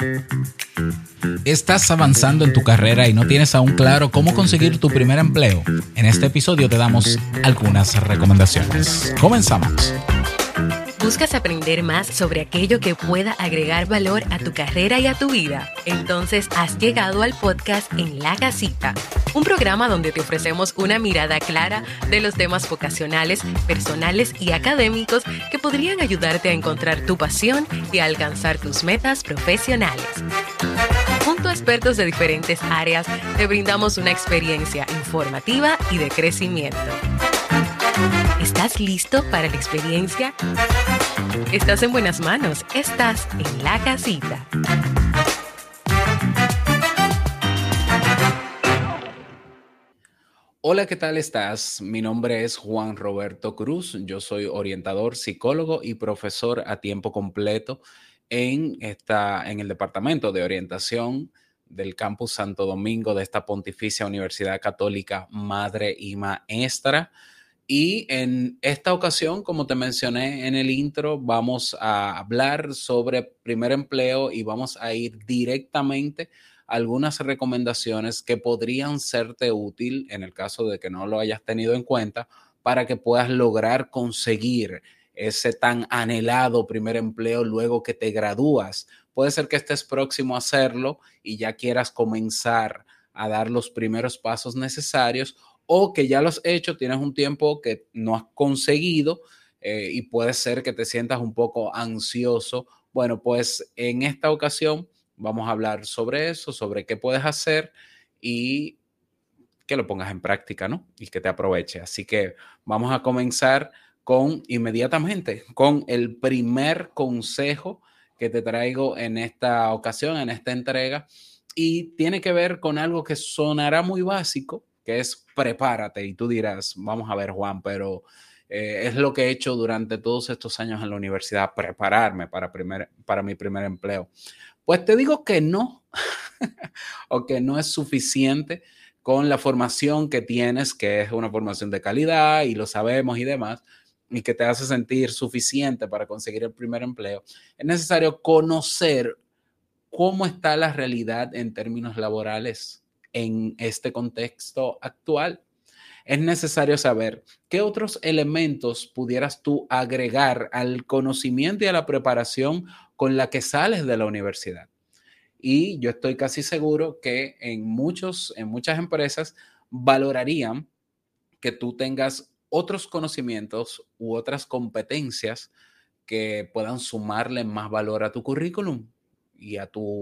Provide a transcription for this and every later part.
¿Estás avanzando en tu carrera y no tienes aún claro cómo conseguir tu primer empleo? En este episodio te damos algunas recomendaciones. Comenzamos. ¿Buscas aprender más sobre aquello que pueda agregar valor a tu carrera y a tu vida? Entonces has llegado al podcast En la Casita, un programa donde te ofrecemos una mirada clara de los temas vocacionales, personales y académicos que podrían ayudarte a encontrar tu pasión y a alcanzar tus metas profesionales. Junto a expertos de diferentes áreas, te brindamos una experiencia informativa y de crecimiento. ¿Estás listo para la experiencia? Estás en buenas manos. Estás en la casita. Hola, ¿qué tal estás? Mi nombre es Juan Roberto Cruz. Yo soy orientador, psicólogo y profesor a tiempo completo en el Departamento de Orientación del Campus Santo Domingo de esta Pontificia Universidad Católica Madre y Maestra. Y en esta ocasión, como te mencioné en el intro, vamos a hablar sobre primer empleo y vamos a ir directamente a algunas recomendaciones que podrían serte útil en el caso de que no lo hayas tenido en cuenta para que puedas lograr conseguir ese tan anhelado primer empleo luego que te gradúas. Puede ser que estés próximo a hacerlo y ya quieras comenzar a dar los primeros pasos necesarios, o que ya lo has hecho, tienes un tiempo que no has conseguido y puede ser que te sientas un poco ansioso. Bueno, pues en esta ocasión vamos a hablar sobre eso, sobre qué puedes hacer y que lo pongas en práctica, ¿no? Y que te aproveche. Así que vamos a comenzar inmediatamente con el primer consejo que te traigo en esta ocasión, en esta entrega, y tiene que ver con algo que sonará muy básico, que es prepárate. Y tú dirás, vamos a ver, Juan, pero es lo que he hecho durante todos estos años en la universidad, prepararme para mi primer empleo. Pues te digo que no, o que no es suficiente con la formación que tienes, que es una formación de calidad y lo sabemos y demás, y que te hace sentir suficiente para conseguir el primer empleo. Es necesario conocer cómo está la realidad en términos laborales en este contexto actual. Es necesario saber qué otros elementos pudieras tú agregar al conocimiento y a la preparación con la que sales de la universidad. Y yo estoy casi seguro que en muchas empresas valorarían que tú tengas otros conocimientos u otras competencias que puedan sumarle más valor a tu currículum y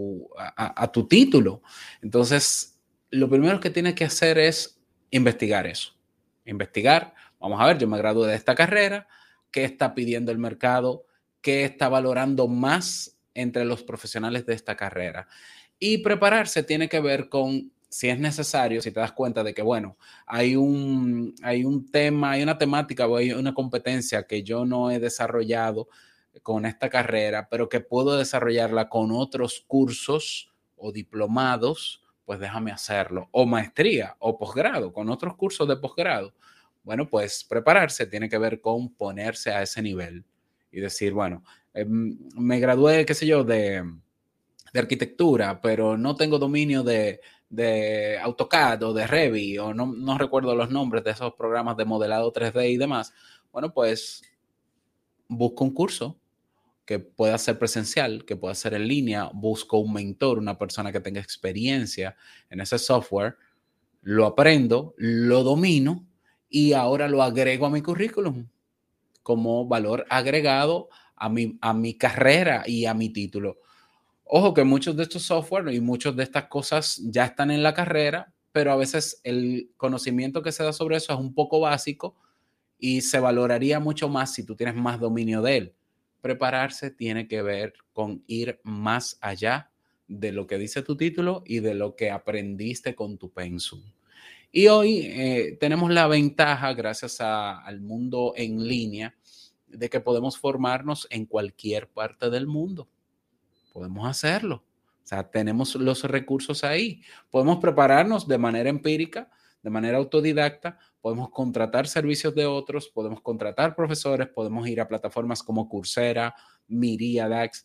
a tu título. Entonces, lo primero que tienes que hacer es investigar eso. Investigar, vamos a ver, yo me gradué de esta carrera, ¿qué está pidiendo el mercado? ¿Qué está valorando más entre los profesionales de esta carrera? Y prepararse tiene que ver con, si es necesario, si te das cuenta de que, bueno, hay un tema, hay una temática o hay una competencia que yo no he desarrollado con esta carrera, pero que puedo desarrollarla con otros cursos o diplomados, pues déjame hacerlo. O maestría o posgrado, con otros cursos de posgrado. Bueno, pues prepararse tiene que ver con ponerse a ese nivel y decir, bueno, me gradué, qué sé yo, de arquitectura, pero no tengo dominio de AutoCAD o de Revit, o no recuerdo los nombres de esos programas de modelado 3D y demás. Bueno, pues busco un curso que pueda ser presencial, que pueda ser en línea, busco un mentor, una persona que tenga experiencia en ese software, lo aprendo, lo domino y ahora lo agrego a mi currículum como valor agregado a mi carrera y a mi título. Ojo que muchos de estos software y muchas de estas cosas ya están en la carrera, pero a veces el conocimiento que se da sobre eso es un poco básico y se valoraría mucho más si tú tienes más dominio de él. Prepararse tiene que ver con ir más allá de lo que dice tu título y de lo que aprendiste con tu pensum. Y hoy tenemos la ventaja, gracias al mundo en línea, de que podemos formarnos en cualquier parte del mundo. Podemos hacerlo. O sea, tenemos los recursos ahí. Podemos prepararnos de manera empírica, de manera autodidacta, podemos contratar servicios de otros, podemos contratar profesores, podemos ir a plataformas como Coursera, Myriadax,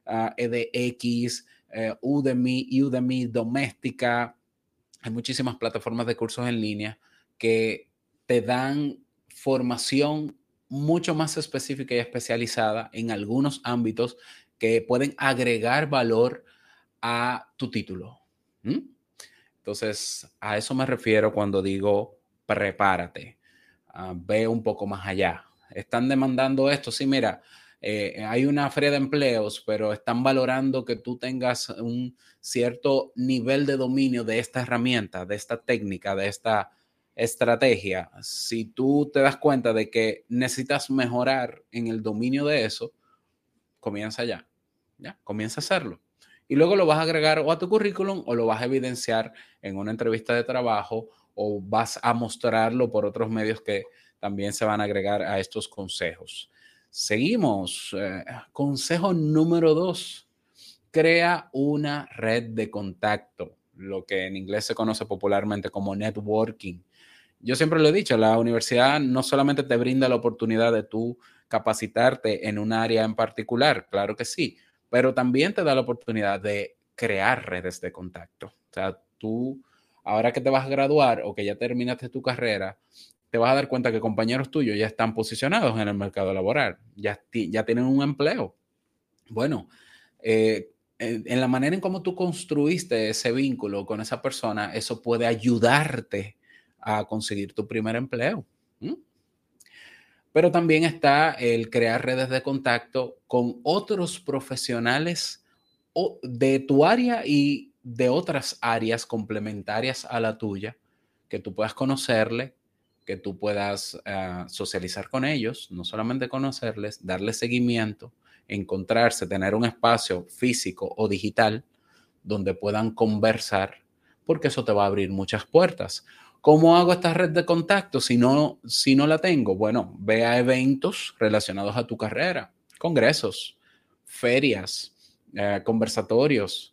edX, Udemy Doméstica. Hay muchísimas plataformas de cursos en línea que te dan formación mucho más específica y especializada en algunos ámbitos que pueden agregar valor a tu título. Entonces, a eso me refiero cuando digo prepárate. Ve un poco más allá. Están demandando esto. Sí, mira, hay una feria de empleos, pero están valorando que tú tengas un cierto nivel de dominio de esta herramienta, de esta técnica, de esta estrategia. Si tú te das cuenta de que necesitas mejorar en el dominio de eso, comienza ya. ¿Ya? Comienza a hacerlo. Y luego lo vas a agregar o a tu currículum o lo vas a evidenciar en una entrevista de trabajo o vas a mostrarlo por otros medios que también se van a agregar a estos consejos. Seguimos. Consejo número 2. Crea una red de contacto, lo que en inglés se conoce popularmente como networking. Yo siempre lo he dicho, la universidad no solamente te brinda la oportunidad de tú capacitarte en un área en particular, claro que sí, pero también te da la oportunidad de crear redes de contacto. O sea, tú, ahora que te vas a graduar o que ya terminaste tu carrera, te vas a dar cuenta que compañeros tuyos ya están posicionados en el mercado laboral, ya tienen un empleo. Bueno, en la manera en cómo tú construiste ese vínculo con esa persona, eso puede ayudarte a conseguir tu primer empleo. Pero también está el crear redes de contacto con otros profesionales de tu área y de otras áreas complementarias a la tuya, que tú puedas conocerle, que tú puedas socializar con ellos, no solamente conocerles, darles seguimiento, encontrarse, tener un espacio físico o digital donde puedan conversar, porque eso te va a abrir muchas puertas. ¿Cómo hago esta red de contactos si no la tengo? Bueno, ve a eventos relacionados a tu carrera, congresos, ferias, conversatorios.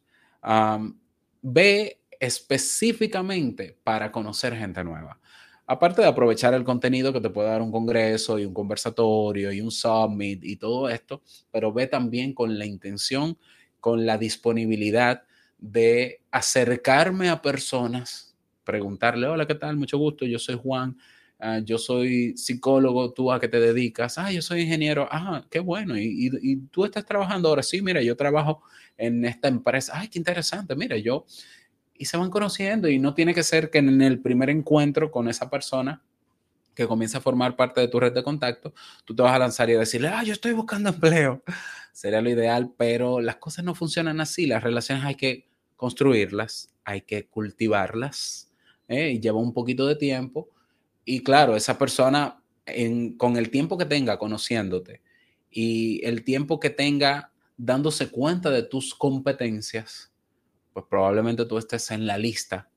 Ve específicamente para conocer gente nueva. Aparte de aprovechar el contenido que te puede dar un congreso y un conversatorio y un summit y todo esto, pero ve también con la intención, con la disponibilidad de acercarme a personas, preguntarle, hola, ¿qué tal? Mucho gusto, yo soy Juan, yo soy psicólogo, ¿tú a qué te dedicas? Yo soy ingeniero, qué bueno, ¿Y tú estás trabajando ahora? Sí, mira, yo trabajo en esta empresa, qué interesante, mira, y se van conociendo y no tiene que ser que en el primer encuentro con esa persona que comienza a formar parte de tu red de contacto, tú te vas a lanzar y a decirle, yo estoy buscando empleo. Sería lo ideal, pero las cosas no funcionan así. Las relaciones hay que construirlas, hay que cultivarlas, y lleva un poquito de tiempo. Y claro, esa persona, con el tiempo que tenga conociéndote y el tiempo que tenga dándose cuenta de tus competencias, pues probablemente tú estés en la lista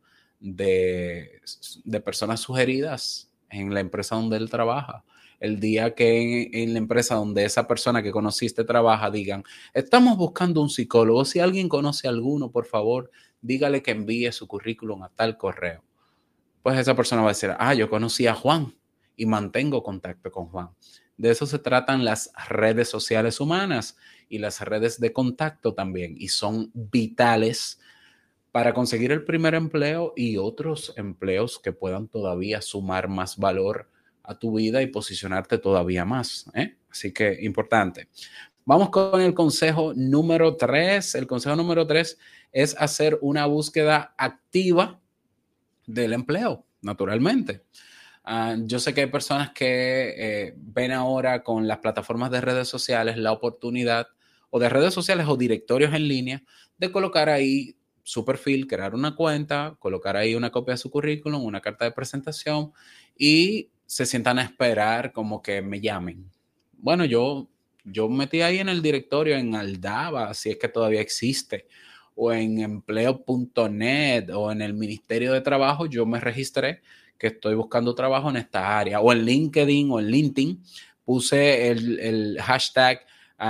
de personas sugeridas en la empresa donde él trabaja. El día que en la empresa donde esa persona que conociste trabaja digan, estamos buscando un psicólogo, si alguien conoce a alguno, por favor, dígale que envíe su currículum a tal correo. Pues esa persona va a decir, yo conocí a Juan y mantengo contacto con Juan. De eso se tratan las redes sociales humanas y las redes de contacto también, y son vitales para conseguir el primer empleo y otros empleos que puedan todavía sumar más valor a tu vida y posicionarte todavía más. Así que importante. Vamos con el consejo número 3. El consejo número 3 es hacer una búsqueda activa del empleo, naturalmente. Yo sé que hay personas que ven ahora con las plataformas de redes sociales la oportunidad, o de redes sociales o directorios en línea, de colocar ahí su perfil, crear una cuenta, colocar ahí una copia de su currículum, una carta de presentación y se sientan a esperar como que me llamen. Bueno, yo metí ahí en el directorio en Aldaba, si es que todavía existe, o en empleo.net o en el Ministerio de Trabajo, yo me registré que estoy buscando trabajo en esta área, o en LinkedIn o en LinkedIn, puse el hashtag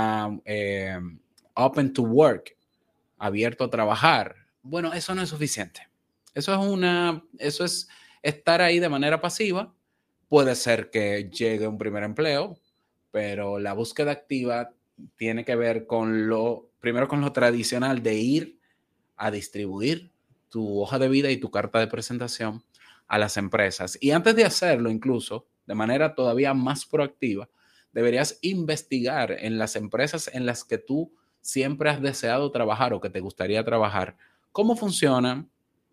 open to work, abierto a trabajar. Bueno, eso no es suficiente. Eso es estar ahí de manera pasiva. Puede ser que llegue un primer empleo, pero la búsqueda activa tiene que ver con lo primero con lo tradicional de ir a distribuir tu hoja de vida y tu carta de presentación a las empresas. Y antes de hacerlo, incluso de manera todavía más proactiva, deberías investigar en las empresas en las que tú siempre has deseado trabajar o que te gustaría trabajar, cómo funcionan,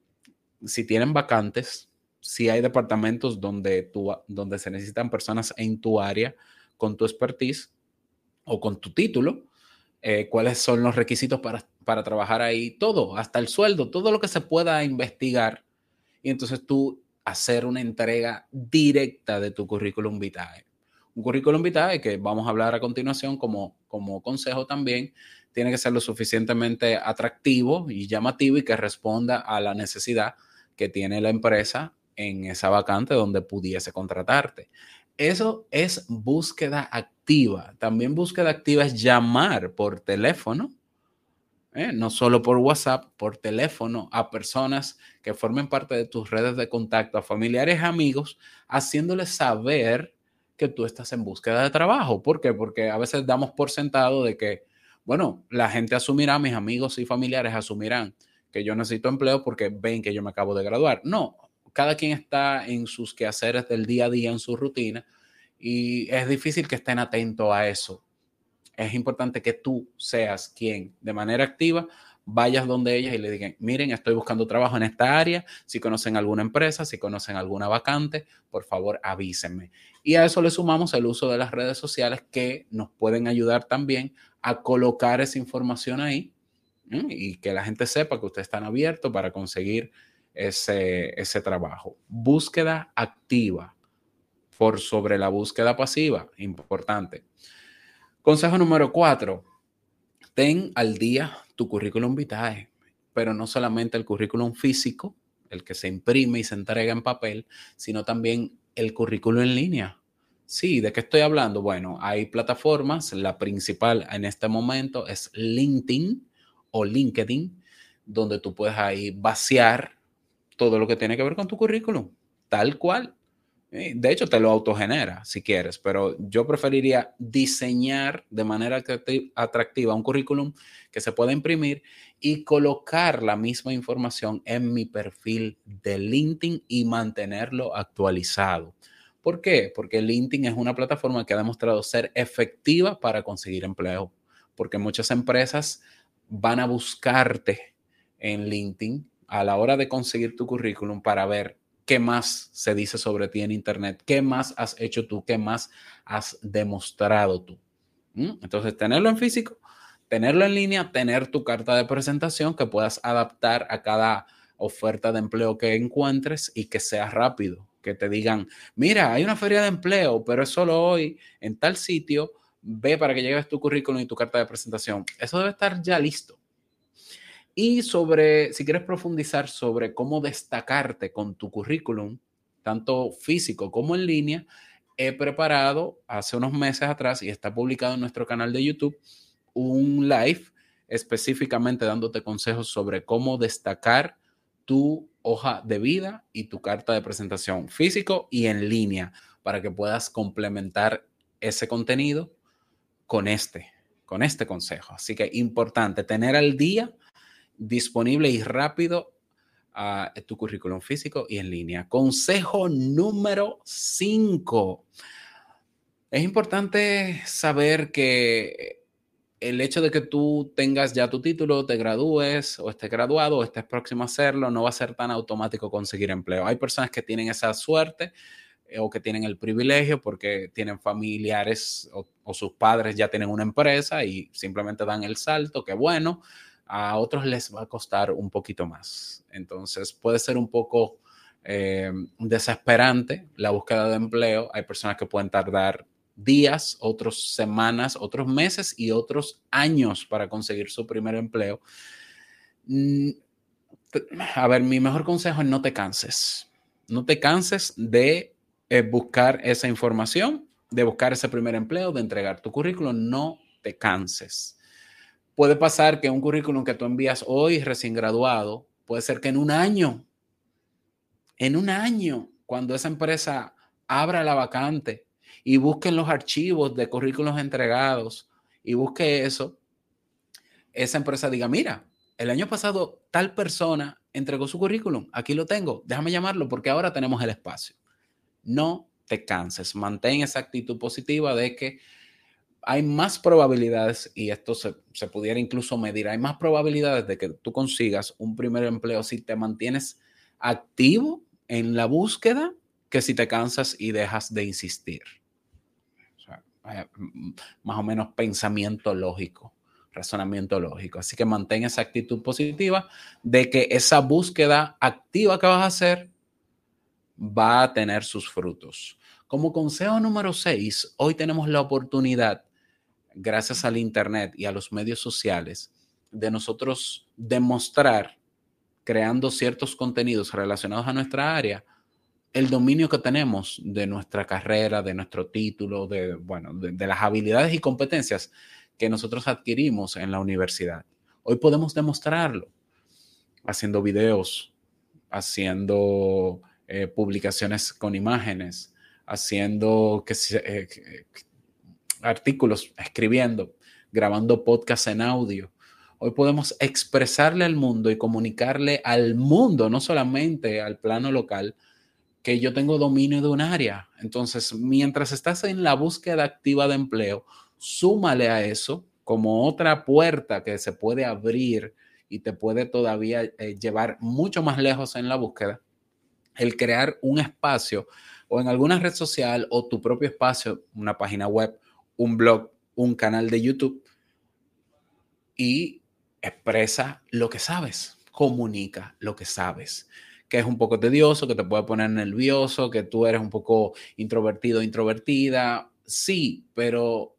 si tienen vacantes, si hay departamentos donde se necesitan personas en tu área con tu expertise o con tu título, cuáles son los requisitos para trabajar ahí, todo, hasta el sueldo, todo lo que se pueda investigar. Y entonces tú hacer una entrega directa de tu currículum vitae. Un currículum vitae que vamos a hablar a continuación como consejo también, tiene que ser lo suficientemente atractivo y llamativo y que responda a la necesidad que tiene la empresa en esa vacante donde pudiese contratarte. Eso es búsqueda activa. También búsqueda activa es llamar por teléfono, no solo por WhatsApp, por teléfono, a personas que formen parte de tus redes de contacto, a familiares, amigos, haciéndoles saber que tú estás en búsqueda de trabajo. ¿Por qué? Porque a veces damos por sentado de que, bueno, la gente asumirá, mis amigos y familiares asumirán que yo necesito empleo porque ven que yo me acabo de graduar. No, cada quien está en sus quehaceres del día a día, en su rutina, y es difícil que estén atentos a eso. Es importante que tú seas quien de manera activa vayas donde ellas y le digan, miren, estoy buscando trabajo en esta área, si conocen alguna empresa, si conocen alguna vacante, por favor avísenme. Y a eso le sumamos el uso de las redes sociales que nos pueden ayudar también a colocar esa información ahí, y que la gente sepa que ustedes están abiertos para conseguir ese trabajo. Búsqueda activa por sobre la búsqueda pasiva, importante. Consejo número 4, ten al día tu currículum vitae, pero no solamente el currículum físico, el que se imprime y se entrega en papel, sino también el currículum en línea. Sí, ¿de qué estoy hablando? Bueno, hay plataformas, la principal en este momento es LinkedIn o LinkedIn, donde tú puedes ahí vaciar todo lo que tiene que ver con tu currículum, tal cual. De hecho, te lo autogenera si quieres, pero yo preferiría diseñar de manera atractiva un currículum que se pueda imprimir y colocar la misma información en mi perfil de LinkedIn y mantenerlo actualizado. ¿Por qué? Porque LinkedIn es una plataforma que ha demostrado ser efectiva para conseguir empleo, porque muchas empresas van a buscarte en LinkedIn a la hora de conseguir tu currículum para ver qué más se dice sobre ti en Internet, qué más has hecho tú, qué más has demostrado tú. Entonces, tenerlo en físico, tenerlo en línea, tener tu carta de presentación que puedas adaptar a cada oferta de empleo que encuentres y que sea rápido, que te digan, mira, hay una feria de empleo, pero es solo hoy en tal sitio, ve para que lleves tu currículum y tu carta de presentación. Eso debe estar ya listo. Y si quieres profundizar sobre cómo destacarte con tu currículum, tanto físico como en línea, he preparado hace unos meses atrás y está publicado en nuestro canal de YouTube un live específicamente dándote consejos sobre cómo destacar tu hoja de vida y tu carta de presentación físico y en línea para que puedas complementar ese contenido con este consejo. Así que importante tener al día disponible y rápido tu currículum físico y en línea. Consejo número 5. Es importante saber que el hecho de que tú tengas ya tu título, te gradúes o estés graduado o estés próximo a hacerlo, no va a ser tan automático conseguir empleo. Hay personas que tienen esa suerte o que tienen el privilegio porque tienen familiares o sus padres ya tienen una empresa y simplemente dan el salto, que bueno. A otros les va a costar un poquito más. Entonces puede ser un poco desesperante la búsqueda de empleo. Hay personas que pueden tardar días, otros semanas, otros meses y otros años para conseguir su primer empleo. A ver, mi mejor consejo es no te canses. No te canses de buscar esa información, de buscar ese primer empleo, de entregar tu currículum. No te canses. Puede pasar que un currículum que tú envías hoy recién graduado, puede ser que en un año, cuando esa empresa abra la vacante y busquen los archivos de currículos entregados y busque eso, esa empresa diga, mira, el año pasado tal persona entregó su currículum, aquí lo tengo, déjame llamarlo porque ahora tenemos el espacio. No te canses, mantén esa actitud positiva de que hay más probabilidades, y esto se pudiera incluso medir, hay más probabilidades de que tú consigas un primer empleo si te mantienes activo en la búsqueda que si te cansas y dejas de insistir. O sea, más o menos pensamiento lógico, razonamiento lógico. Así que mantén esa actitud positiva de que esa búsqueda activa que vas a hacer va a tener sus frutos. Como consejo número 6, hoy tenemos la oportunidad, gracias al Internet y a los medios sociales, de nosotros demostrar, creando ciertos contenidos relacionados a nuestra área, el dominio que tenemos de nuestra carrera, de nuestro título, de las habilidades y competencias que nosotros adquirimos en la universidad. Hoy podemos demostrarlo haciendo videos, haciendo publicaciones con imágenes, haciendo artículos, escribiendo, grabando podcasts en audio. Hoy podemos expresarle al mundo y comunicarle al mundo, no solamente al plano local, que yo tengo dominio de un área. Entonces, mientras estás en la búsqueda activa de empleo, súmale a eso como otra puerta que se puede abrir y te puede todavía llevar mucho más lejos en la búsqueda, el crear un espacio o en alguna red social o tu propio espacio, una página web, un blog, un canal de YouTube, y expresa lo que sabes, comunica lo que sabes, que es un poco tedioso, que te puede poner nervioso, que tú eres un poco introvertido, introvertida, sí, pero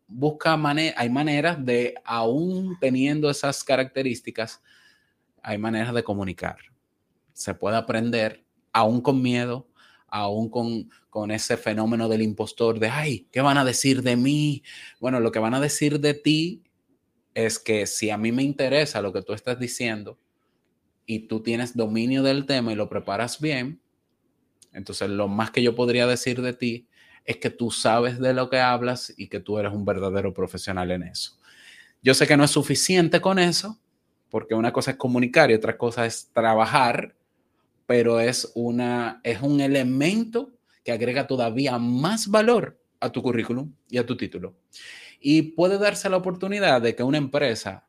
hay maneras de, aún teniendo esas características, hay maneras de comunicar. Se puede aprender, aún con miedo, aún con ese fenómeno del impostor de, ay, ¿qué van a decir de mí? Bueno, lo que van a decir de ti es que si a mí me interesa lo que tú estás diciendo y tú tienes dominio del tema y lo preparas bien, entonces lo más que yo podría decir de ti es que tú sabes de lo que hablas y que tú eres un verdadero profesional en eso. Yo sé que no es suficiente con eso, porque una cosa es comunicar y otra cosa es trabajar, pero es un elemento que agrega todavía más valor a tu currículum y a tu título. Y puede darse la oportunidad de que una empresa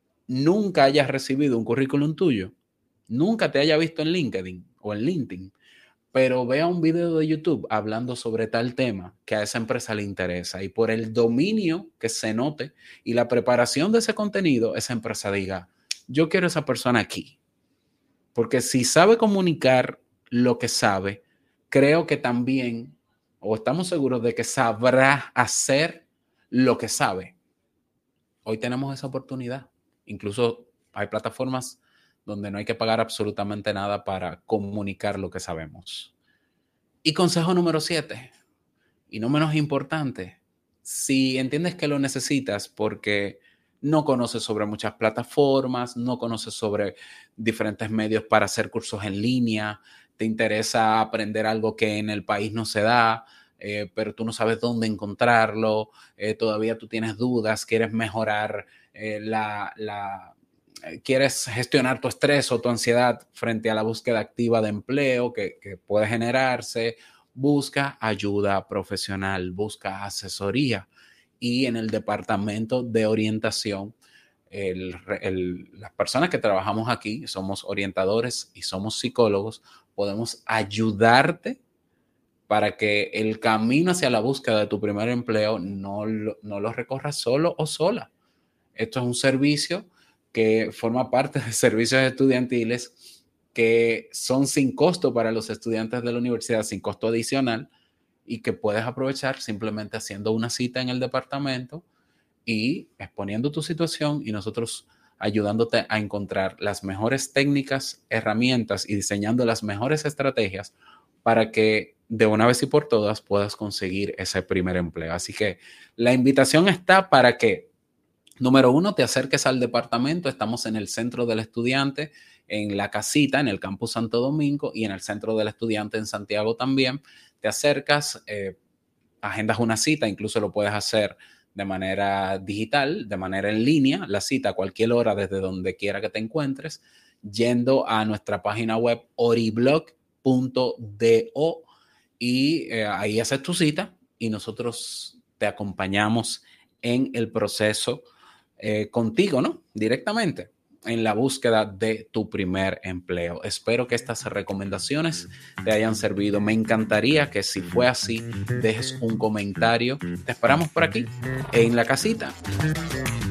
nunca haya recibido un currículum tuyo, nunca te haya visto en LinkedIn o en LinkedIn, pero vea un video de YouTube hablando sobre tal tema que a esa empresa le interesa, y por el dominio que se note y la preparación de ese contenido, esa empresa diga, yo quiero a esa persona aquí. Porque si sabe comunicar lo que sabe, creo que también, o estamos seguros de que sabrá hacer lo que sabe. Hoy tenemos esa oportunidad. Incluso hay plataformas donde no hay que pagar absolutamente nada para comunicar lo que sabemos. Y consejo número 7, y no menos importante, si entiendes que lo necesitas porque no conoces sobre muchas plataformas, no conoces sobre diferentes medios para hacer cursos en línea, te interesa aprender algo que en el país no se da, pero tú no sabes dónde encontrarlo, todavía tú tienes dudas, quieres mejorar quieres gestionar tu estrés o tu ansiedad frente a la búsqueda activa de empleo que puede generarse, busca ayuda profesional, busca asesoría. Y en el departamento de orientación, las personas que trabajamos aquí, somos orientadores y somos psicólogos, podemos ayudarte para que el camino hacia la búsqueda de tu primer empleo no lo recorras solo o sola. Esto es un servicio que forma parte de servicios estudiantiles que son sin costo para los estudiantes de la universidad, sin costo adicional, y que puedes aprovechar simplemente haciendo una cita en el departamento y exponiendo tu situación, y nosotros ayudándote a encontrar las mejores técnicas, herramientas y diseñando las mejores estrategias para que de una vez y por todas puedas conseguir ese primer empleo. Así que la invitación está para que, número 1, te acerques al departamento. Estamos en el Centro del Estudiante, en La Casita, en el Campus Santo Domingo, y en el Centro del Estudiante en Santiago también. Te acercas, agendas una cita, incluso lo puedes hacer de manera digital, de manera en línea, la cita a cualquier hora desde donde quiera que te encuentres, yendo a nuestra página web oriblog.do y ahí haces tu cita y nosotros te acompañamos en el proceso contigo, ¿no? Directamente en la búsqueda de tu primer empleo. Espero que estas recomendaciones te hayan servido. Me encantaría que si fue así, dejes un comentario. Te esperamos por aquí, en la casita.